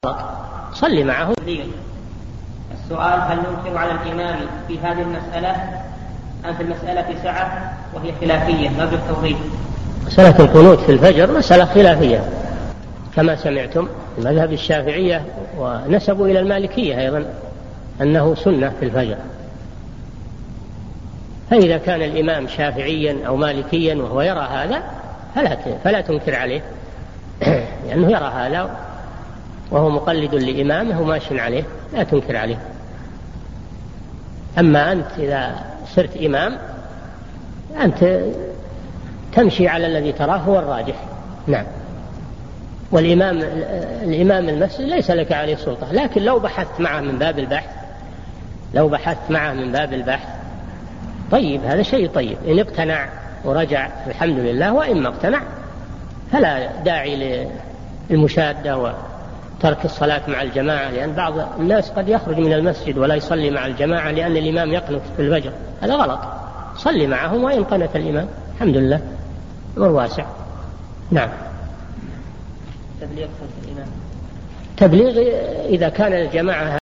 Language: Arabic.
صلي معه. السؤال: هل ننكر على الإمام في هذه المسألة أم في المسألة سعة وهي خلافية؟ نرجو التوضيح. مسألة القنوت في الفجر مسألة خلافية كما سمعتم، المذهب الشافعية ونسبوا إلى المالكية أيضا أنه سنة في الفجر. فإذا كان الإمام شافعيا أو مالكيا وهو يرى هذا فلا تنكر عليه لأنه يرى هذا وهو مقلد لإمامه وماشٍ عليه، لا تنكر عليه. أما أنت إذا صرت إمام أنت تمشي على الذي تراه هو الراجح. نعم. والإمام المسجد ليس لك عليه سلطة، لكن لو بحثت معه من باب البحث طيب، هذا شيء طيب. إن اقتنع ورجع الحمد لله، وإن ما اقتنع فلا داعي للمشادة وترك الصلاة مع الجماعة، لأن بعض الناس قد يخرج من المسجد ولا يصلي مع الجماعة لأن الإمام يقنط في الفجر، هذا غلط. صلي معهم وإن قنت الإمام، الحمد لله، أمر واسع. نعم. تبليغ خلف الإمام، تبليغ إذا كان الجماعة